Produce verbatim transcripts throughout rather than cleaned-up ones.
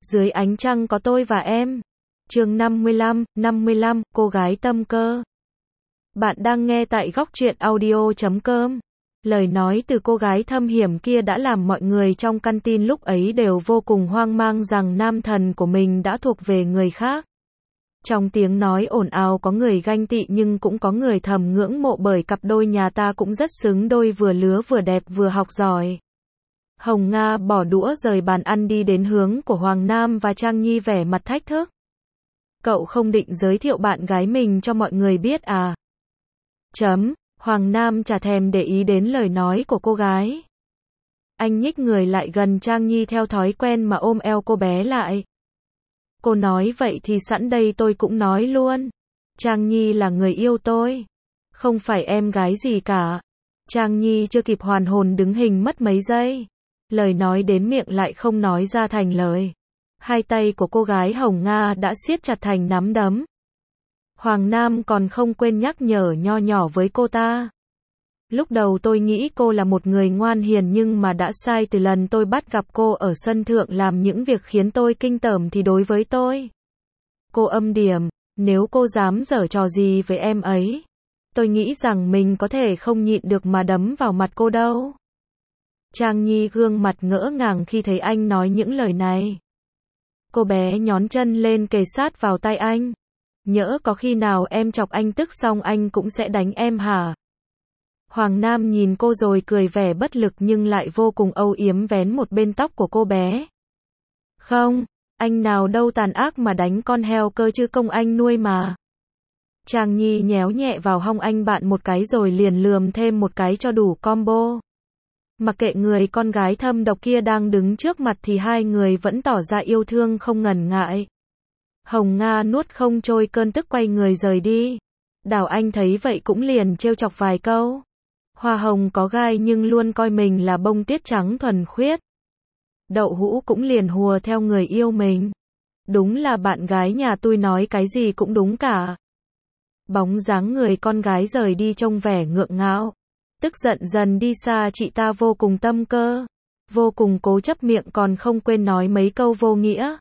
Dưới ánh trăng có tôi và em. Chương năm mươi lăm, năm mươi lăm, cô gái tâm cơ. Bạn đang nghe tại góc truyện audio chấm com. Lời nói từ cô gái thâm hiểm kia đã làm mọi người trong căn tin lúc ấy đều vô cùng hoang mang rằng nam thần của mình đã thuộc về người khác. Trong tiếng nói ồn ào có người ganh tị nhưng cũng có người thầm ngưỡng mộ bởi cặp đôi nhà ta cũng rất xứng đôi, vừa lứa vừa đẹp vừa học giỏi. Hồng Nga bỏ đũa rời bàn ăn đi đến hướng của Hoàng Nam và Trang Nhi vẻ mặt thách thức. Cậu không định giới thiệu bạn gái mình cho mọi người biết à? Chấm, Hoàng Nam chả thèm để ý đến lời nói của cô gái. Anh nhích người lại gần Trang Nhi theo thói quen mà ôm eo cô bé lại. Cô nói vậy thì sẵn đây tôi cũng nói luôn. Trang Nhi là người yêu tôi, không phải em gái gì cả. Trang Nhi chưa kịp hoàn hồn đứng hình mất mấy giây. Lời nói đến miệng lại không nói ra thành lời. Hai tay của cô gái Hồng Nga đã siết chặt thành nắm đấm. Hoàng Nam còn không quên nhắc nhở nho nhỏ với cô ta. Lúc đầu tôi nghĩ cô là một người ngoan hiền nhưng mà đã sai từ lần tôi bắt gặp cô ở sân thượng làm những việc khiến tôi kinh tởm thì đối với tôi. Cô âm điểm, nếu cô dám giở trò gì với em ấy, tôi nghĩ rằng mình có thể không nhịn được mà đấm vào mặt cô đâu. Trang Nhi gương mặt ngỡ ngàng khi thấy anh nói những lời này. Cô bé nhón chân lên kề sát vào tay anh. Nhỡ có khi nào em chọc anh tức xong anh cũng sẽ đánh em hả? Hoàng Nam nhìn cô rồi cười vẻ bất lực nhưng lại vô cùng âu yếm vén một bên tóc của cô bé. Không, anh nào đâu tàn ác mà đánh con heo cơ chứ, công anh nuôi mà. Trang Nhi nhéo nhẹ vào hông anh bạn một cái rồi liền lườm thêm một cái cho đủ combo. Mặc kệ người con gái thâm độc kia đang đứng trước mặt thì hai người vẫn tỏ ra yêu thương không ngần ngại. Hồng Nga nuốt không trôi cơn tức quay người rời đi. Đào Anh thấy vậy cũng liền trêu chọc vài câu. Hoa hồng có gai nhưng luôn coi mình là bông tuyết trắng thuần khiết. Đậu hũ cũng liền hùa theo người yêu mình. Đúng là bạn gái nhà tôi nói cái gì cũng đúng cả. Bóng dáng người con gái rời đi trông vẻ ngượng ngạo. Tức giận dần đi xa, chị ta vô cùng tâm cơ, vô cùng cố chấp, miệng còn không quên nói mấy câu vô nghĩa.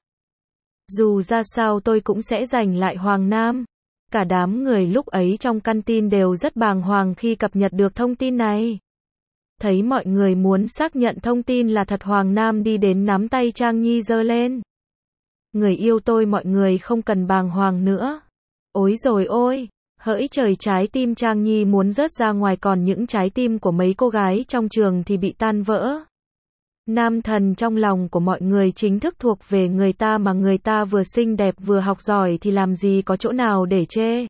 Dù ra sao tôi cũng sẽ giành lại Hoàng Nam. Cả đám người lúc ấy trong căn tin đều rất bàng hoàng khi cập nhật được thông tin này. Thấy mọi người muốn xác nhận thông tin là thật, Hoàng Nam đi đến nắm tay Trang Nhi giơ lên. Người yêu tôi, mọi người không cần bàng hoàng nữa. Ối rồi ôi! Hỡi trời, trái tim Trang Nhi muốn rớt ra ngoài, còn những trái tim của mấy cô gái trong trường thì bị tan vỡ. Nam thần trong lòng của mọi người chính thức thuộc về người ta, mà người ta vừa xinh đẹp vừa học giỏi thì làm gì có chỗ nào để chê.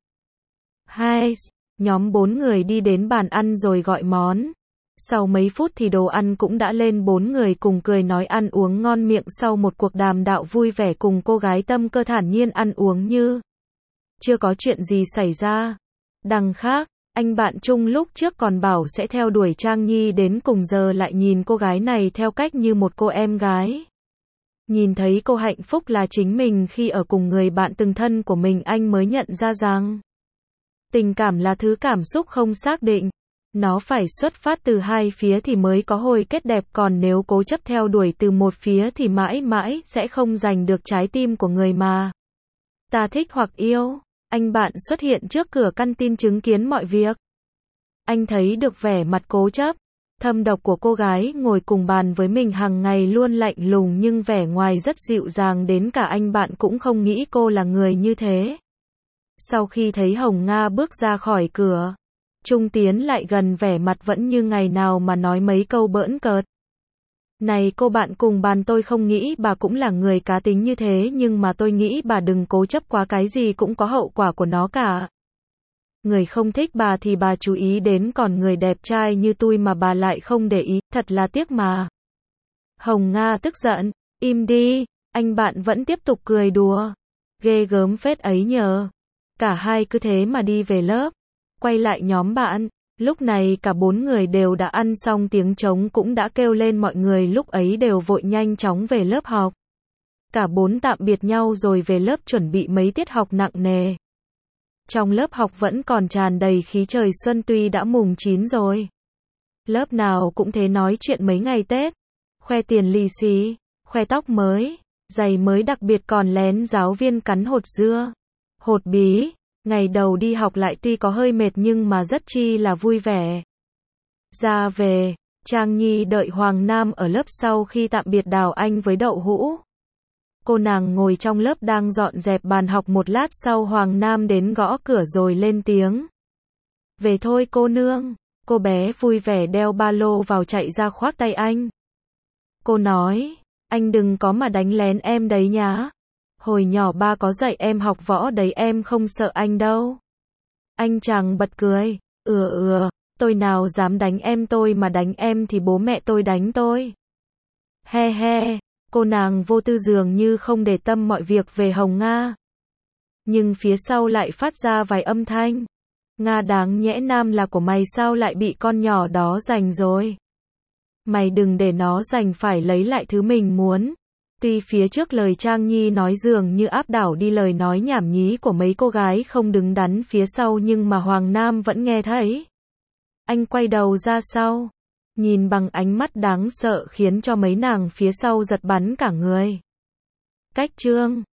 Hai, nhóm bốn người đi đến bàn ăn rồi gọi món. Sau mấy phút thì đồ ăn cũng đã lên, bốn người cùng cười nói ăn uống ngon miệng sau một cuộc đàm đạo vui vẻ cùng cô gái tâm cơ thản nhiên ăn uống như chưa có chuyện gì xảy ra. Đằng khác, anh bạn chung lúc trước còn bảo sẽ theo đuổi Trang Nhi đến cùng giờ lại nhìn cô gái này theo cách như một cô em gái. Nhìn thấy cô hạnh phúc là chính mình khi ở cùng người bạn từng thân của mình, anh mới nhận ra rằng tình cảm là thứ cảm xúc không xác định. Nó phải xuất phát từ hai phía thì mới có hồi kết đẹp, còn nếu cố chấp theo đuổi từ một phía thì mãi mãi sẽ không giành được trái tim của người mà ta thích hoặc yêu. Anh bạn xuất hiện trước cửa căn tin chứng kiến mọi việc. Anh thấy được vẻ mặt cố chấp, thâm độc của cô gái ngồi cùng bàn với mình hàng ngày luôn lạnh lùng nhưng vẻ ngoài rất dịu dàng, đến cả anh bạn cũng không nghĩ cô là người như thế. Sau khi thấy Hồng Nga bước ra khỏi cửa, Trung tiến lại gần, vẻ mặt vẫn như ngày nào mà nói mấy câu bỡn cợt. Này cô bạn cùng bàn, tôi không nghĩ bà cũng là người cá tính như thế, nhưng mà tôi nghĩ bà đừng cố chấp quá, cái gì cũng có hậu quả của nó cả. Người không thích bà thì bà chú ý đến, còn người đẹp trai như tôi mà bà lại không để ý, thật là tiếc mà. Hồng Nga tức giận, im đi, anh bạn vẫn tiếp tục cười đùa. Ghê gớm phết ấy nhờ. Cả hai cứ thế mà đi về lớp. Quay lại nhóm bạn. Lúc này cả bốn người đều đã ăn xong, tiếng trống cũng đã kêu lên, mọi người lúc ấy đều vội nhanh chóng về lớp học. Cả bốn tạm biệt nhau rồi về lớp chuẩn bị mấy tiết học nặng nề. Trong lớp học vẫn còn tràn đầy khí trời xuân, tuy đã mùng chín rồi. Lớp nào cũng thế, nói chuyện mấy ngày Tết, khoe tiền lì xì, khoe tóc mới, Giày mới đặc biệt còn lén giáo viên cắn hột dưa. Hột bí, ngày đầu đi học lại tuy có hơi mệt nhưng mà rất chi là vui vẻ. Ra về, Trang Nhi đợi Hoàng Nam ở lớp sau khi tạm biệt Đào Anh với Đậu Hũ. Cô nàng ngồi trong lớp đang dọn dẹp bàn học, một lát sau Hoàng Nam đến gõ cửa rồi lên tiếng. Về thôi cô nương. Cô bé vui vẻ đeo ba lô vào chạy ra khoác tay anh. Cô nói, anh đừng có mà đánh lén em đấy nhá. Hồi nhỏ ba có dạy em học võ đấy, em không sợ anh đâu. Anh chàng bật cười, ừa ừa, tôi nào dám đánh em, tôi mà đánh em thì bố mẹ tôi đánh tôi. He he, cô nàng vô tư dường như không để tâm mọi việc về Hồng Nga. Nhưng phía sau lại phát ra vài âm thanh. Nga, đáng nhẽ Nam là của mày, sao lại bị con nhỏ đó giành rồi? Mày đừng để nó giành, phải lấy lại thứ mình muốn. Tuy phía trước lời Trang Nhi nói dường như áp đảo đi lời nói nhảm nhí của mấy cô gái không đứng đắn phía sau, nhưng mà Hoàng Nam vẫn nghe thấy. Anh quay đầu ra sau, nhìn bằng ánh mắt đáng sợ khiến cho mấy nàng phía sau giật bắn cả người. Cách chương